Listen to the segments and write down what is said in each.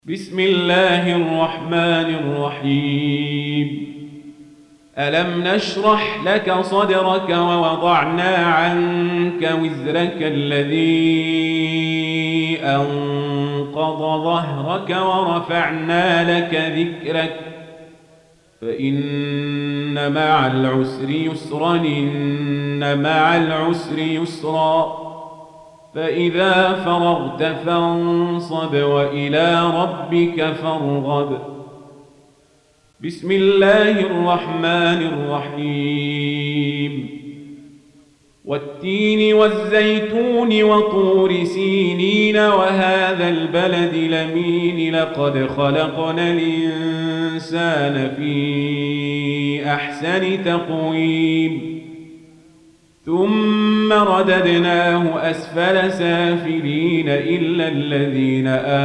بسم الله الرحمن الرحيم. ألم نشرح لك صدرك ووضعنا عنك وزرك الذي أنقض ظهرك ورفعنا لك ذكرك فإن مع العسر يسرا إن مع العسر يسرا فإذا فرغت فانصب وإلى ربك فارغب. بسم الله الرحمن الرحيم. والتين والزيتون وطور سينين وهذا البلد الأمين لقد خلقنا الإنسان في أحسن تقويم ثم رددناه أسفل سافلين إلا الذين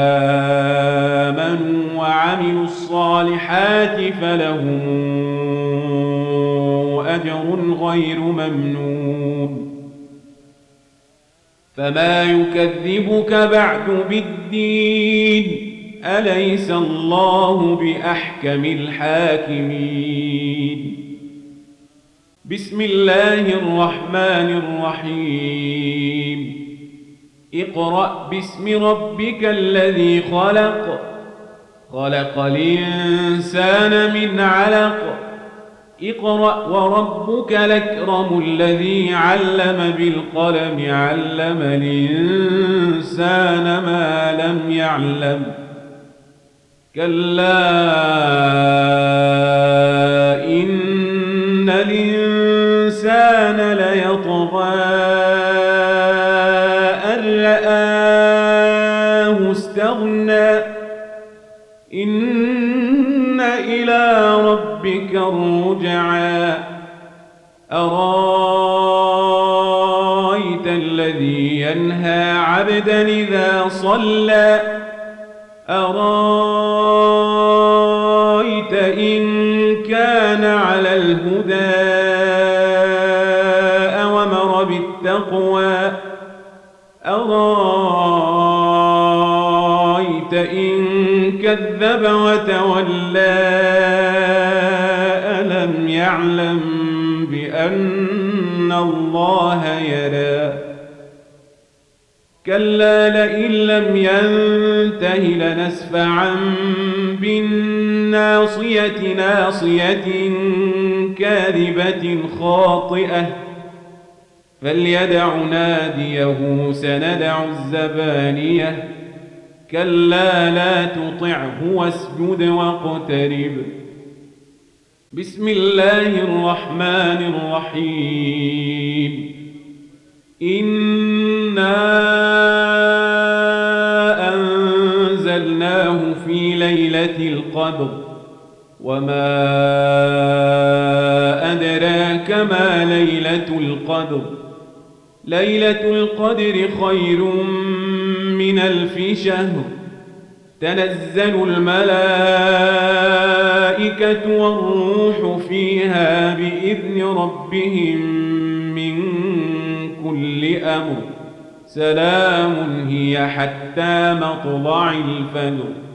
آمنوا وعملوا الصالحات فلهم أجر غير ممنون. فما يكذبك بعد بالدين أليس الله بأحكم الحاكمين. بسم الله الرحمن الرحيم. اقرأ باسم ربك الذي خلق خلق الإنسان من علق اقرأ وربك الأكرم الذي علم بالقلم علم الإنسان ما لم يعلم كلا إن الإنسان ليطغى أن رآه استغنى إن إلى ربك الرجعى أرايت الذي ينهى عبدا إذا صلى أرايت إن كان على الهدى أومر بالتقوى أرايت إن كذب وتولى ألم يعلم بأن الله يرى كلا لئن لم ينته لنسفعا بالناصية ناصية كاذبة خاطئة فليدع ناديه سندع الزبانية كلا لا تطعه واسجد واقترب. بسم الله الرحمن الرحيم. إنا أنزلناه في ليلة القدر وما أدراك ما ليلة القدر ليلة القدر خير من 1000 شهر تنزل الملائكة والروح فيها بإذن ربهم من كل أمر سلام هي حتى مطلع الفجر.